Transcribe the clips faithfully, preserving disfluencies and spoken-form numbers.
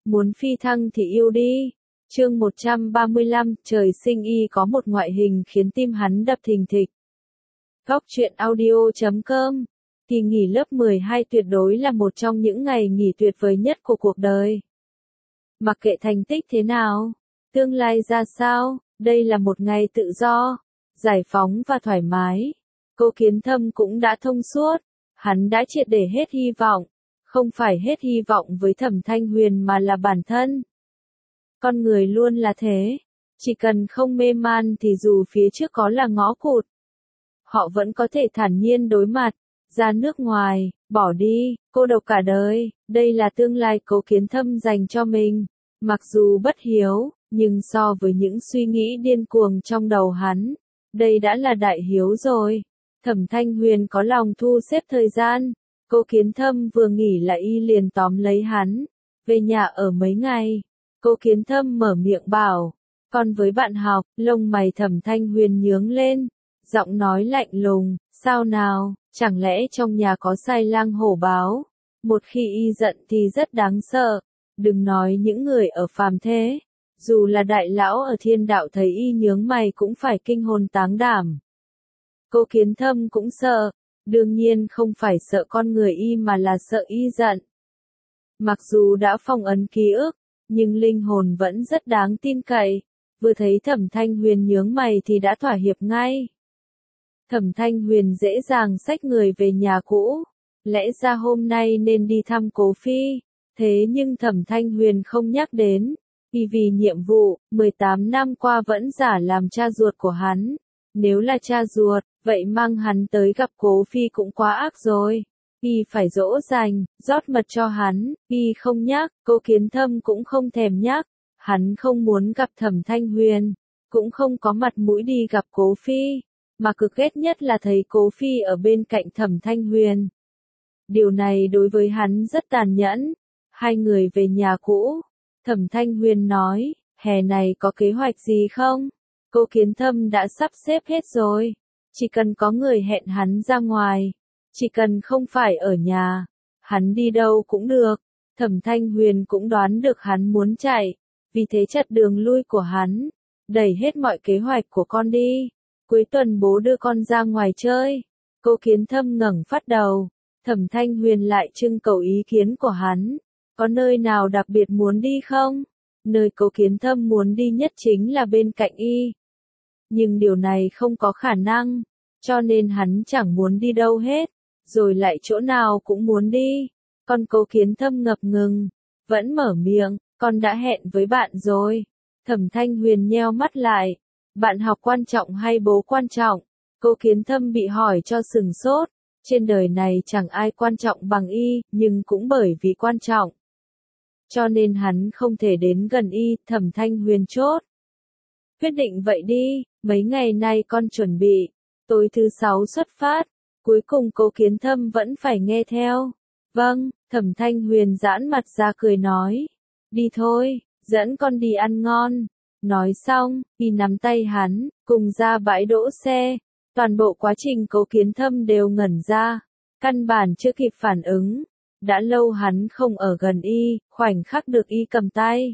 Muốn phi thăng thì yêu đi. Chương một trăm ba mươi lăm, trời sinh y có một ngoại hình khiến tim hắn đập thình thịch. Góc truyện audio chấm com. Kỳ nghỉ lớp mười hai tuyệt đối là một trong những ngày nghỉ tuyệt vời nhất của cuộc đời. Mặc kệ thành tích thế nào, tương lai ra sao, đây là một ngày tự do, giải phóng và thoải mái. Cô Kiến Thâm cũng đã thông suốt, hắn đã triệt để hết hy vọng, không phải hết hy vọng với Thẩm Thanh Huyền mà là bản thân. Con người luôn là thế, chỉ cần không mê man thì dù phía trước có là ngõ cụt, họ vẫn có thể thản nhiên đối mặt, ra nước ngoài, bỏ đi, cô độc cả đời, đây là tương lai Cố Kiến Thâm dành cho mình. Mặc dù bất hiếu, nhưng so với những suy nghĩ điên cuồng trong đầu hắn, đây đã là đại hiếu rồi. Thẩm Thanh Huyền có lòng thu xếp thời gian, Cố Kiến Thâm vừa nghỉ là y liền tóm lấy hắn, về nhà ở mấy ngày. Cố Kiến Thâm mở miệng bảo, còn với bạn học, lông mày Thẩm Thanh Huyền nhướng lên, giọng nói lạnh lùng, sao nào, chẳng lẽ trong nhà có sai lang hổ báo, một khi y giận thì rất đáng sợ, đừng nói những người ở phàm thế, dù là đại lão ở thiên đạo thấy y nhướng mày cũng phải kinh hồn táng đảm. Cố Kiến Thâm cũng sợ, đương nhiên không phải sợ con người y mà là sợ y giận. Mặc dù đã phong ấn ký ức, nhưng linh hồn vẫn rất đáng tin cậy, vừa thấy Thẩm Thanh Huyền nhướng mày thì đã thỏa hiệp ngay. Thẩm Thanh Huyền dễ dàng xách người về nhà cũ, lẽ ra hôm nay nên đi thăm Cố Phi, thế nhưng Thẩm Thanh Huyền không nhắc đến, vì vì nhiệm vụ, mười tám năm qua vẫn giả làm cha ruột của hắn, nếu là cha ruột, vậy mang hắn tới gặp Cố Phi cũng quá ác rồi. Y phải dỗ dành, rót mật cho hắn, y không nhắc, Cố Kiến Thâm cũng không thèm nhắc, hắn không muốn gặp Thẩm Thanh Huyền, cũng không có mặt mũi đi gặp Cố Phi, mà cực ghét nhất là thấy Cố Phi ở bên cạnh Thẩm Thanh Huyền. Điều này đối với hắn rất tàn nhẫn. Hai người về nhà cũ, Thẩm Thanh Huyền nói, hè này có kế hoạch gì không? Cố Kiến Thâm đã sắp xếp hết rồi, chỉ cần có người hẹn hắn ra ngoài. Chỉ cần không phải ở nhà, hắn đi đâu cũng được. Thẩm Thanh Huyền cũng đoán được hắn muốn chạy, vì thế chặn đường lui của hắn, đẩy hết mọi kế hoạch của con đi. Cuối tuần bố đưa con ra ngoài chơi. Cố Kiến Thâm ngẩng phát đầu, Thẩm Thanh Huyền lại trưng cầu ý kiến của hắn. Có nơi nào đặc biệt muốn đi không? Nơi Cố Kiến Thâm muốn đi nhất chính là bên cạnh y. Nhưng điều này không có khả năng, cho nên hắn chẳng muốn đi đâu hết. Rồi lại chỗ nào cũng muốn đi. Con Cố Kiến Thâm ngập ngừng, vẫn mở miệng, con đã hẹn với bạn rồi. Thẩm Thanh Huyền nheo mắt lại, bạn học quan trọng hay bố quan trọng? Cố Kiến Thâm bị hỏi cho sừng sốt, trên đời này chẳng ai quan trọng bằng y, nhưng cũng bởi vì quan trọng. Cho nên hắn không thể đến gần y, Thẩm Thanh Huyền chốt. Quyết định vậy đi, mấy ngày nay con chuẩn bị, tối thứ sáu xuất phát. Cuối cùng Cố Kiến Thâm vẫn phải nghe theo. Vâng, Thẩm Thanh Huyền giãn mặt ra cười nói. Đi thôi, dẫn con đi ăn ngon. Nói xong, y nắm tay hắn, cùng ra bãi đỗ xe. Toàn bộ quá trình Cố Kiến Thâm đều ngẩn ra. Căn bản chưa kịp phản ứng. Đã lâu hắn không ở gần y, khoảnh khắc được y cầm tay.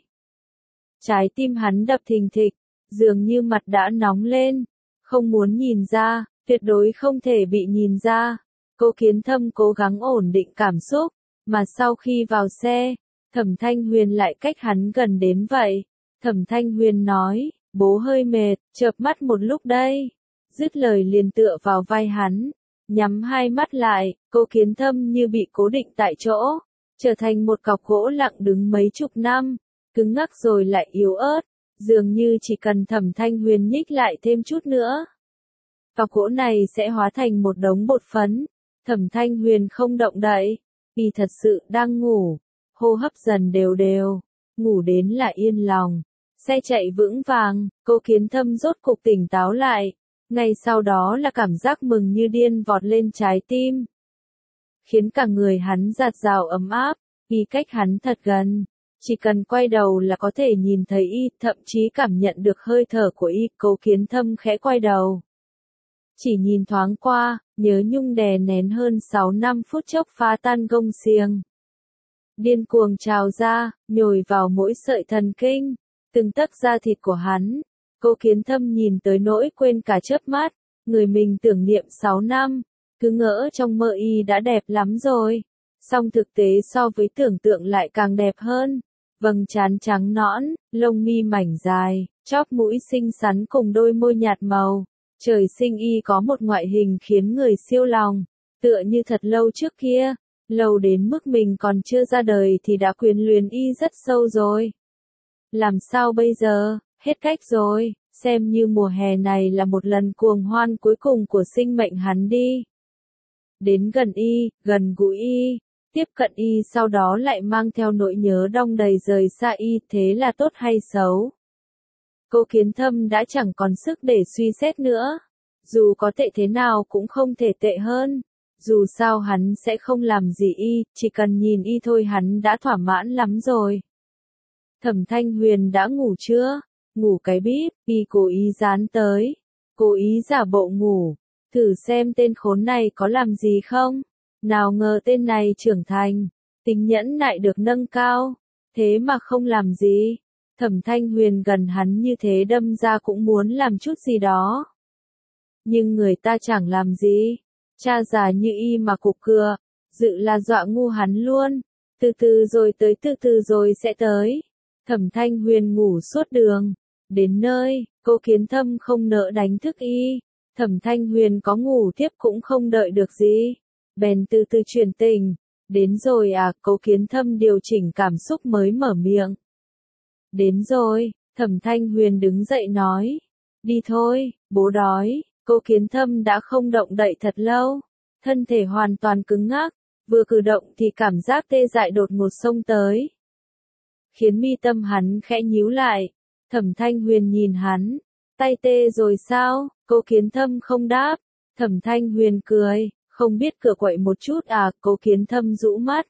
Trái tim hắn đập thình thịch, dường như mặt đã nóng lên. Không muốn nhìn ra. Tuyệt đối không thể bị nhìn ra. Cố Kiến Thâm cố gắng ổn định cảm xúc, mà sau khi vào xe, Thẩm Thanh Huyền lại cách hắn gần đến vậy. Thẩm Thanh Huyền nói, bố hơi mệt, chợp mắt một lúc đây. Dứt lời liền tựa vào vai hắn, nhắm hai mắt lại, Cố Kiến Thâm như bị cố định tại chỗ, trở thành một cọc gỗ lặng đứng mấy chục năm, cứng ngắc rồi lại yếu ớt, dường như chỉ cần Thẩm Thanh Huyền nhích lại thêm chút nữa. Cọc gỗ này sẽ hóa thành một đống bột phấn. Thẩm Thanh Huyền không động đậy, vì thật sự đang ngủ, hô hấp dần đều đều, ngủ đến là yên lòng. Xe chạy vững vàng, Cố Kiến Thâm rốt cục tỉnh táo lại, ngay sau đó là cảm giác mừng như điên vọt lên trái tim, khiến cả người hắn dạt dào ấm áp, vì cách hắn thật gần, chỉ cần quay đầu là có thể nhìn thấy y, thậm chí cảm nhận được hơi thở của y. Cố Kiến Thâm khẽ quay đầu. Chỉ nhìn thoáng qua, nhớ nhung đè nén hơn sáu năm phút chốc phá tan gông xiềng. điên cuồng trào ra, nhồi vào mỗi sợi thần kinh, từng tấc da thịt của hắn. Cố Kiến Thâm nhìn tới nỗi quên cả chớp mắt, người mình tưởng niệm sáu năm, cứ ngỡ trong mơ y đã đẹp lắm rồi, song thực tế so với tưởng tượng lại càng đẹp hơn. Vầng trán trắng nõn, lông mi mảnh dài, chóp mũi xinh xắn cùng đôi môi nhạt màu. Trời sinh y có một ngoại hình khiến người siêu lòng, tựa như thật lâu trước kia, lâu đến mức mình còn chưa ra đời thì đã quyến luyến y rất sâu rồi. Làm sao bây giờ, hết cách rồi, xem như mùa hè này là một lần cuồng hoan cuối cùng của sinh mệnh hắn đi. Đến gần y, gần gũi y, tiếp cận y sau đó lại mang theo nỗi nhớ đong đầy rời xa y, thế là tốt hay xấu? Cố Kiến Thâm đã chẳng còn sức để suy xét nữa. Dù có tệ thế nào cũng không thể tệ hơn. Dù sao hắn sẽ không làm gì y, chỉ cần nhìn y thôi hắn đã thỏa mãn lắm rồi. Thẩm Thanh Huyền đã ngủ chưa? Ngủ cái bíp, y cố ý dán tới. Cố ý giả bộ ngủ. Thử xem tên khốn này có làm gì không? Nào ngờ tên này trưởng thành. Tính nhẫn nại được nâng cao. Thế mà không làm gì. Thẩm Thanh Huyền gần hắn như thế đâm ra cũng muốn làm chút gì đó. Nhưng người ta chẳng làm gì. Cha già như y mà cục cựa, dự là dọa ngu hắn luôn. Từ từ rồi tới, từ từ rồi sẽ tới. Thẩm Thanh Huyền ngủ suốt đường. Đến nơi, Cố Kiến Thâm không nỡ đánh thức y. Thẩm Thanh Huyền có ngủ tiếp cũng không đợi được gì. Bèn từ từ chuyển tình. Đến rồi à, Cố Kiến Thâm điều chỉnh cảm xúc mới mở miệng. Đến rồi, Thẩm Thanh Huyền đứng dậy nói. Đi thôi, bố đói. Cố Kiến Thâm đã không động đậy thật lâu. Thân thể hoàn toàn cứng ngắc. Vừa cử động thì cảm giác tê dại đột ngột xông tới. Khiến mi tâm hắn khẽ nhíu lại. Thẩm Thanh Huyền nhìn hắn. Tay tê rồi sao? Cố Kiến Thâm không đáp. Thẩm Thanh Huyền cười. Không biết cựa quậy một chút à? Cố Kiến Thâm rũ mắt.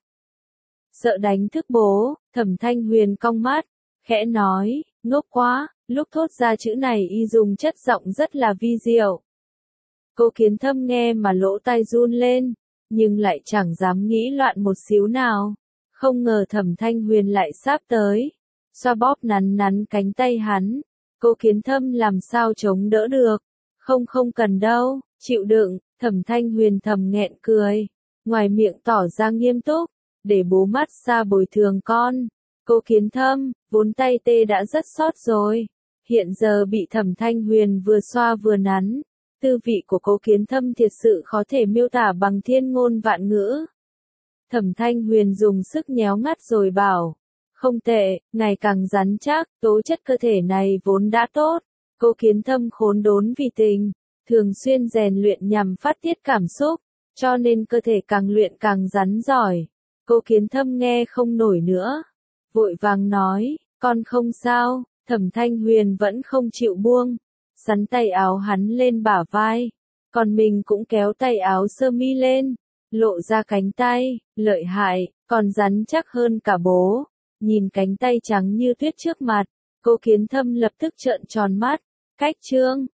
Sợ đánh thức bố. Thẩm Thanh Huyền cong mắt. Khẽ nói, ngốc quá. Lúc thốt ra chữ này y dùng chất giọng rất là vi diệu. Cố Kiến Thâm nghe mà lỗ tai run lên, nhưng lại chẳng dám nghĩ loạn một xíu nào. Không ngờ Thẩm Thanh Huyền lại sắp tới, xoa bóp nắn nắn cánh tay hắn. Cố Kiến Thâm làm sao chống đỡ được. Không không cần đâu, chịu đựng. Thẩm Thanh Huyền thầm nghẹn cười, ngoài miệng tỏ ra nghiêm túc, để bố mát xa bồi thường con. Cố Kiến Thâm, vốn tay tê đã rất sót rồi, hiện giờ bị Thẩm Thanh Huyền vừa xoa vừa nắn. Tư vị của Cố Kiến Thâm thiệt sự khó thể miêu tả bằng thiên ngôn vạn ngữ. Thẩm Thanh Huyền dùng sức nhéo ngắt rồi bảo, không tệ, ngày càng rắn chắc, tố chất cơ thể này vốn đã tốt. Cố Kiến Thâm khốn đốn vì tình, thường xuyên rèn luyện nhằm phát tiết cảm xúc, cho nên cơ thể càng luyện càng rắn giỏi. Cố Kiến Thâm nghe không nổi nữa, vội vàng nói, con không sao. Thẩm Thanh Huyền vẫn không chịu buông, sắn tay áo hắn lên bả vai, còn mình cũng kéo tay áo sơ mi lên, lộ ra cánh tay, lợi hại, còn rắn chắc hơn cả bố. Nhìn cánh tay trắng như tuyết trước mặt, Cố Kiến Thâm lập tức trợn tròn mắt. Cách trương,